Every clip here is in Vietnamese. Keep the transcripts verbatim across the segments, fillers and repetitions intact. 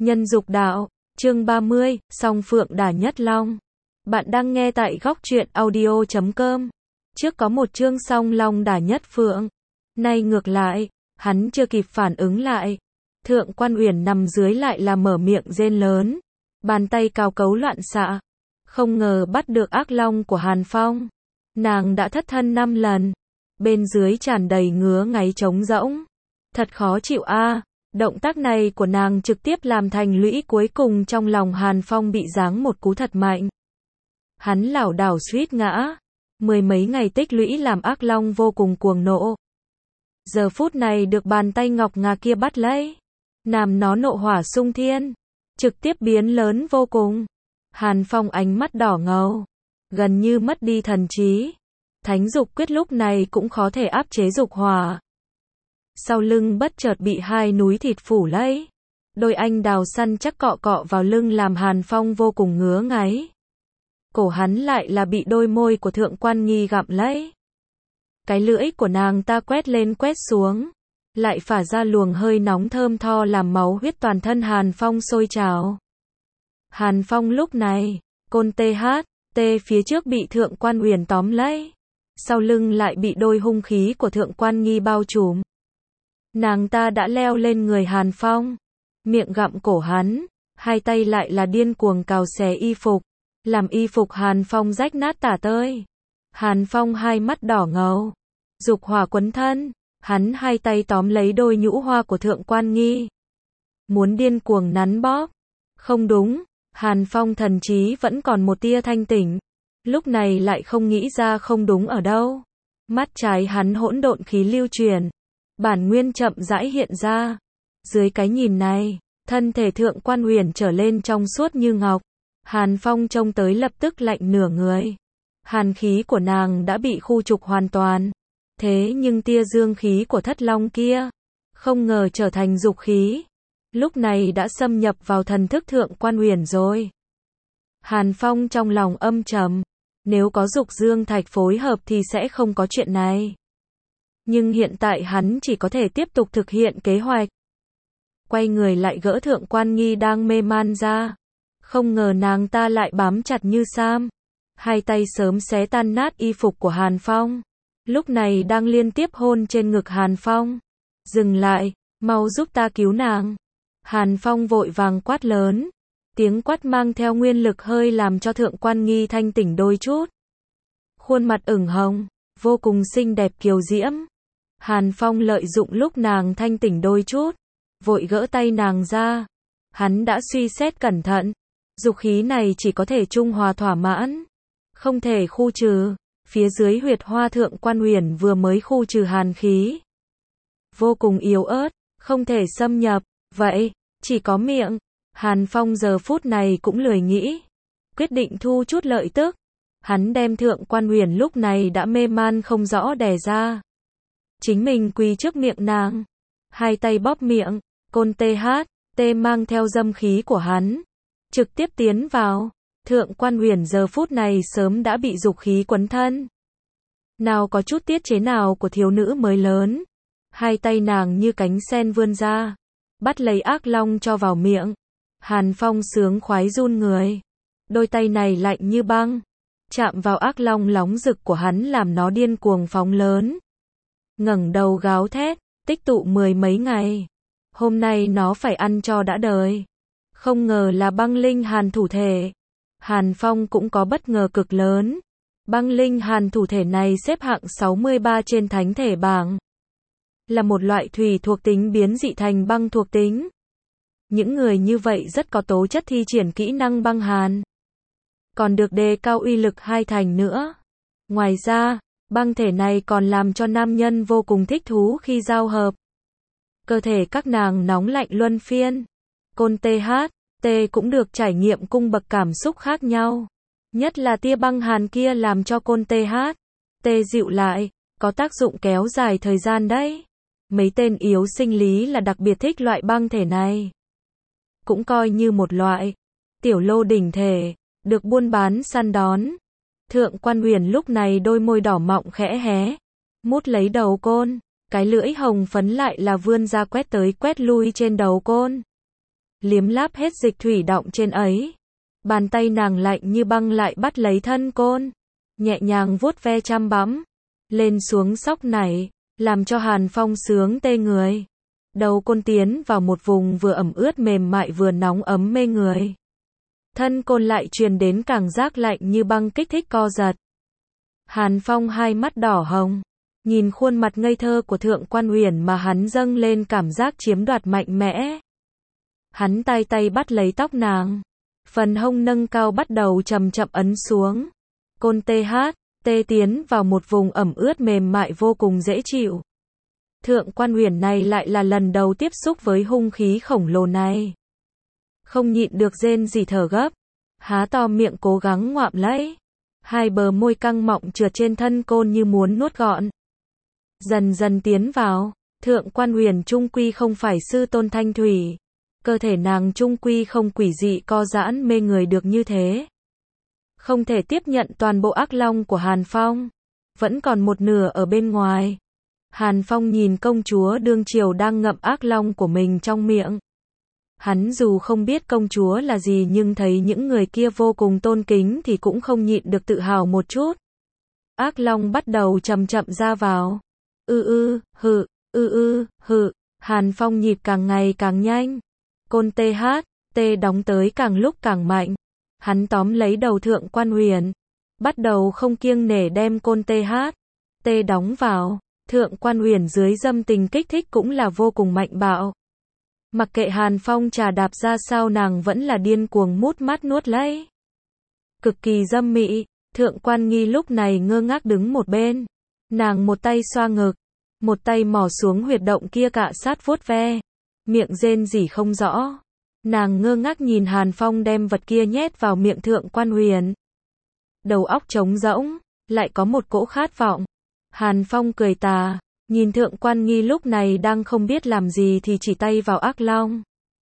Nhân dục đạo, chương ba mươi, song phượng đả nhất long. Bạn đang nghe tại góc truyện audio chấm com. Trước có một chương song long đả nhất phượng. Nay ngược lại, hắn chưa kịp phản ứng lại. Thượng Quan Uyển nằm dưới lại là mở miệng rên lớn. Bàn tay cao cấu loạn xạ. Không ngờ bắt được ác long của Hàn Phong. Nàng đã thất thân năm lần. Bên dưới tràn đầy ngứa ngáy trống rỗng. Thật khó chịu a. Động tác này của nàng trực tiếp làm thành lũy cuối cùng trong lòng Hàn Phong bị giáng một cú thật mạnh. Hắn lảo đảo suýt ngã. Mười mấy ngày tích lũy làm ác long vô cùng cuồng nộ. Giờ phút này được bàn tay ngọc ngà kia bắt lấy. Làm nó nộ hỏa sung thiên. Trực tiếp biến lớn vô cùng. Hàn Phong ánh mắt đỏ ngầu. Gần như mất đi thần trí. Thánh dục quyết lúc này cũng khó thể áp chế dục hỏa. Sau lưng bất chợt bị hai núi thịt phủ lấy. Đôi anh đào săn chắc cọ cọ vào lưng làm Hàn Phong vô cùng ngứa ngáy. Cổ hắn lại là bị đôi môi của Thượng Quan Nghi gặm lấy. Cái lưỡi của nàng ta quét lên quét xuống. Lại phả ra luồng hơi nóng thơm tho làm máu huyết toàn thân Hàn Phong sôi trào. Hàn Phong lúc này, côn tê hát, tê phía trước bị Thượng Quan Uyển tóm lấy. Sau lưng lại bị đôi hung khí của Thượng Quan Nghi bao trùm. Nàng ta đã leo lên người Hàn Phong, miệng gặm cổ hắn, hai tay lại là điên cuồng cào xé y phục, làm y phục Hàn Phong rách nát tả tơi. Hàn Phong hai mắt đỏ ngầu, dục hỏa quấn thân, hắn hai tay tóm lấy đôi nhũ hoa của Thượng Quan Nghi, muốn điên cuồng nắn bóp. Không đúng, Hàn Phong thần trí vẫn còn một tia thanh tỉnh, lúc này lại không nghĩ ra không đúng ở đâu. Mắt trái hắn hỗn độn khí lưu truyền. Bản nguyên chậm rãi hiện ra. Dưới cái nhìn này, thân thể Thượng Quan Uyển trở lên trong suốt như ngọc. Hàn Phong trông tới lập tức lạnh nửa người. Hàn khí của nàng đã bị khu trục hoàn toàn. Thế nhưng tia dương khí của thất long kia, không ngờ trở thành dục khí. Lúc này đã xâm nhập vào thần thức Thượng Quan Uyển rồi. Hàn Phong trong lòng âm trầm. Nếu có dục dương thạch phối hợp thì sẽ không có chuyện này. Nhưng hiện tại hắn chỉ có thể tiếp tục thực hiện kế hoạch. Quay người lại gỡ Thượng Quan Nghi đang mê man ra. Không ngờ nàng ta lại bám chặt như sam. Hai tay sớm xé tan nát y phục của Hàn Phong. Lúc này đang liên tiếp hôn trên ngực Hàn Phong. Dừng lại, mau giúp ta cứu nàng. Hàn Phong vội vàng quát lớn. Tiếng quát mang theo nguyên lực hơi làm cho Thượng Quan Nghi thanh tỉnh đôi chút. Khuôn mặt ửng hồng, vô cùng xinh đẹp kiều diễm. Hàn Phong lợi dụng lúc nàng thanh tỉnh đôi chút, vội gỡ tay nàng ra. Hắn đã suy xét cẩn thận, dục khí này chỉ có thể trung hòa thỏa mãn, không thể khu trừ. Phía dưới huyệt hoa Thượng Quan Uyển vừa mới khu trừ hàn khí, vô cùng yếu ớt, không thể xâm nhập, vậy, chỉ có miệng. Hàn Phong giờ phút này cũng lười nghĩ, quyết định thu chút lợi tức. Hắn đem Thượng Quan Uyển lúc này đã mê man không rõ đè ra. Chính mình quỳ trước miệng nàng, hai tay bóp miệng, côn tê hát, tê mang theo dâm khí của hắn, trực tiếp tiến vào. Thượng Quan Uyển giờ phút này sớm đã bị dục khí quấn thân. Nào có chút tiết chế nào của thiếu nữ mới lớn. Hai tay nàng như cánh sen vươn ra, bắt lấy ác long cho vào miệng. Hàn Phong sướng khoái run người. Đôi tay này lạnh như băng, chạm vào ác long nóng rực của hắn làm nó điên cuồng phóng lớn. Ngẩng đầu gào thét, tích tụ mười mấy ngày. Hôm nay nó phải ăn cho đã đời. Không ngờ là băng linh hàn thủ thể. Hàn Phong cũng có bất ngờ cực lớn. Băng linh hàn thủ thể này xếp hạng sáu mươi ba trên thánh thể bảng. Là một loại thủy thuộc tính biến dị thành băng thuộc tính. Những người như vậy rất có tố chất thi triển kỹ năng băng hàn. Còn được đề cao uy lực hai thành nữa. Ngoài ra, băng thể này còn làm cho nam nhân vô cùng thích thú khi giao hợp. Cơ thể các nàng nóng lạnh luân phiên. Côn tê hát, tê cũng được trải nghiệm cung bậc cảm xúc khác nhau. Nhất là tia băng hàn kia làm cho côn tê hát, tê dịu lại, có tác dụng kéo dài thời gian đấy. Mấy tên yếu sinh lý là đặc biệt thích loại băng thể này. Cũng coi như một loại tiểu lô đỉnh thể, được buôn bán săn đón. Thượng Quan Uyển lúc này đôi môi đỏ mọng khẽ hé, mút lấy đầu côn, cái lưỡi hồng phấn lại là vươn ra quét tới quét lui trên đầu côn. liếm láp hết dịch thủy đọng trên ấy. Bàn tay nàng lạnh như băng lại bắt lấy thân côn, nhẹ nhàng vuốt ve chăm bẵm, lên xuống sóc nảy, làm cho Hàn Phong sướng tê người. Đầu côn tiến vào một vùng vừa ẩm ướt mềm mại vừa nóng ấm mê người. Thân côn lại truyền đến cảm giác lạnh như băng kích thích co giật. Hàn Phong hai mắt đỏ hồng, nhìn khuôn mặt ngây thơ của Thượng Quan Uyển mà hắn dâng lên cảm giác chiếm đoạt mạnh mẽ. Hắn tay tay bắt lấy tóc nàng, phần hông nâng cao bắt đầu chậm chậm ấn xuống. Côn tê hát, tê tiến vào một vùng ẩm ướt mềm mại vô cùng dễ chịu. Thượng Quan Uyển này lại là lần đầu tiếp xúc với hung khí khổng lồ này. Không nhịn được rên rỉ thở gấp, há to miệng cố gắng ngoạm lấy. Hai bờ môi căng mọng trượt trên thân côn như muốn nuốt gọn. Dần dần tiến vào, Thượng Quan Uyển trung quy không phải sư tôn thanh thủy. Cơ thể nàng trung quy không quỷ dị co giãn mê người được như thế. Không thể tiếp nhận toàn bộ ác long của Hàn Phong. Vẫn còn một nửa ở bên ngoài. Hàn Phong nhìn công chúa đương triều đang ngậm ác long của mình trong miệng. Hắn dù không biết công chúa là gì nhưng thấy những người kia vô cùng tôn kính thì cũng không nhịn được tự hào một chút. Ác long bắt đầu chậm chậm ra vào. Ư ư, hự, ư ư, hự. Hàn Phong nhịp càng ngày càng nhanh. Côn tê hát, tê đóng tới càng lúc càng mạnh. Hắn tóm lấy đầu Thượng Quan Uyển, bắt đầu không kiêng nể đem côn tê hát, tê đóng vào. Thượng Quan Uyển dưới dâm tình kích thích cũng là vô cùng mạnh bạo. Mặc kệ Hàn Phong trà đạp ra sao nàng vẫn là điên cuồng mút mắt nuốt lấy. Cực kỳ dâm mị, Thượng Quan Nghi lúc này ngơ ngác đứng một bên. Nàng một tay xoa ngực, một tay mò xuống huyệt động kia cạ sát vuốt ve, miệng rên rỉ không rõ. Nàng ngơ ngác nhìn Hàn Phong đem vật kia nhét vào miệng Thượng Quan Uyển. Đầu óc trống rỗng, lại có một cỗ khát vọng. Hàn Phong cười tà, nhìn Thượng Quan Nghi lúc này đang không biết làm gì thì chỉ tay vào ác long.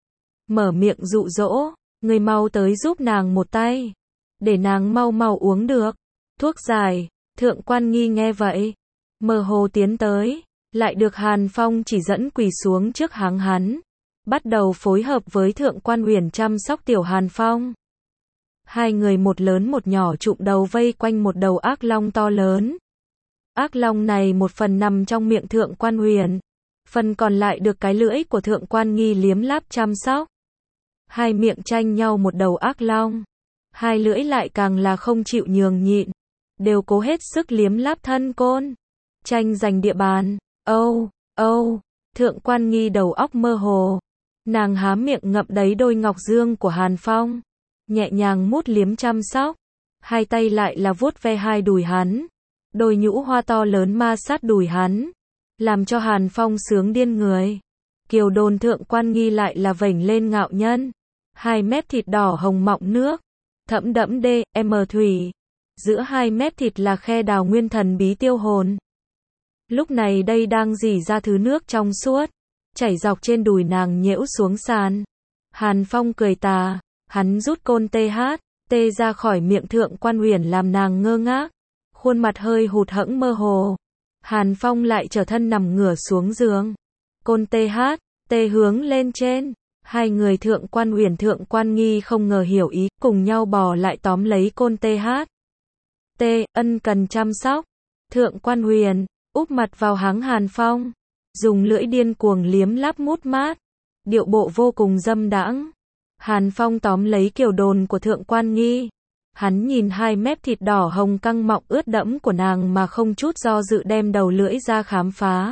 Mở miệng dụ dỗ, người mau tới giúp nàng một tay, để nàng mau mau uống được thuốc giải. Thượng Quan Nghi nghe vậy, mơ hồ tiến tới, lại được Hàn Phong chỉ dẫn quỳ xuống trước háng hắn, bắt đầu phối hợp với Thượng Quan Uyển chăm sóc tiểu Hàn Phong. Hai người một lớn một nhỏ chụm đầu vây quanh một đầu ác long to lớn. Ác long này một phần nằm trong miệng Thượng Quan Uyển, phần còn lại được cái lưỡi của Thượng Quan Nghi liếm láp chăm sóc. Hai miệng tranh nhau một đầu ác long, hai lưỡi lại càng là không chịu nhường nhịn, đều cố hết sức liếm láp thân côn, tranh giành địa bàn. Âu, âu, Thượng Quan Nghi đầu óc mơ hồ, nàng há miệng ngậm đầy đôi ngọc dương của Hàn Phong, nhẹ nhàng mút liếm chăm sóc, hai tay lại là vuốt ve hai đùi hắn. Đôi nhũ hoa to lớn ma sát đùi hắn, làm cho Hàn Phong sướng điên người. Kiều đồn Thượng Quan Nghi lại là vểnh lên ngạo nhân, hai mép thịt đỏ hồng mọng nước, thẫm đẫm đê, em thủy. Giữa hai mép thịt là khe đào nguyên thần bí tiêu hồn. Lúc này đây đang rỉ ra thứ nước trong suốt, chảy dọc trên đùi nàng nhễu xuống sàn. Hàn Phong cười tà, hắn rút côn tê hát, tê ra khỏi miệng Thượng Quan Uyển làm nàng ngơ ngác. Khuôn mặt hơi hụt hẫng mơ hồ. Hàn Phong lại trở thân nằm ngửa xuống giường. Côn tê hát, tê hướng lên trên. Hai người Thượng Quan Uyển Thượng Quan Nghi không ngờ hiểu ý, cùng nhau bò lại tóm lấy côn tê hát. Tê, ân cần chăm sóc. Thượng Quan Uyển, úp mặt vào háng Hàn Phong. Dùng lưỡi điên cuồng liếm láp mút mát. Điệu bộ vô cùng dâm đãng. Hàn Phong tóm lấy kiều đồn của Thượng Quan Nghi. Hắn nhìn hai mép thịt đỏ hồng căng mọng ướt đẫm của nàng mà không chút do dự đem đầu lưỡi ra khám phá.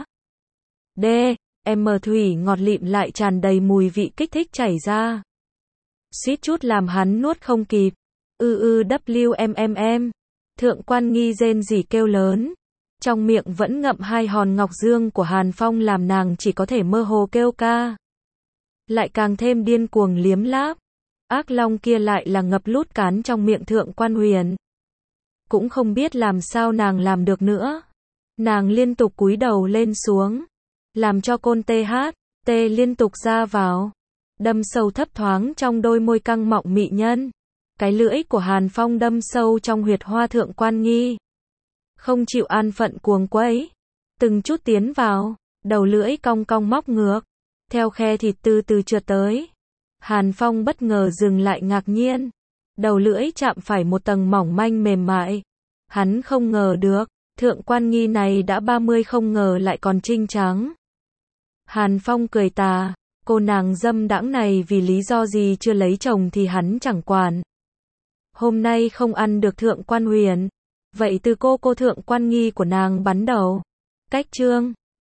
Đê, em thủy ngọt lịm lại tràn đầy mùi vị kích thích chảy ra. Suýt chút làm hắn nuốt không kịp. Ư ư wmmm. Thượng Quan Nghi rên rỉ kêu lớn. Trong miệng vẫn ngậm hai hòn ngọc dương của Hàn Phong làm nàng chỉ có thể mơ hồ kêu ca. Lại càng thêm điên cuồng liếm láp. Ác long kia lại là ngập lút cán trong miệng Thượng Quan Uyển. Cũng không biết làm sao nàng làm được nữa. Nàng liên tục cúi đầu lên xuống, làm cho côn tê hát, tê liên tục ra vào, đâm sâu thấp thoáng trong đôi môi căng mọng mị nhân. Cái lưỡi của Hàn Phong đâm sâu trong huyệt hoa Thượng Quan Nghi. Không chịu an phận cuồng quấy, từng chút tiến vào, đầu lưỡi cong cong móc ngược, theo khe thịt từ từ trượt tới. Hàn Phong bất ngờ dừng lại ngạc nhiên. Đầu lưỡi chạm phải một tầng mỏng manh mềm mại. Hắn không ngờ được, Thượng Quan Nghi này đã ba mươi không ngờ lại còn trinh trắng. Hàn Phong cười tà, cô nàng dâm đãng này vì lý do gì chưa lấy chồng thì hắn chẳng quản. Hôm nay không ăn được Thượng Quan Huyền, vậy từ cô cô Thượng Quan Nghi của nàng bắn đầu. Cách chương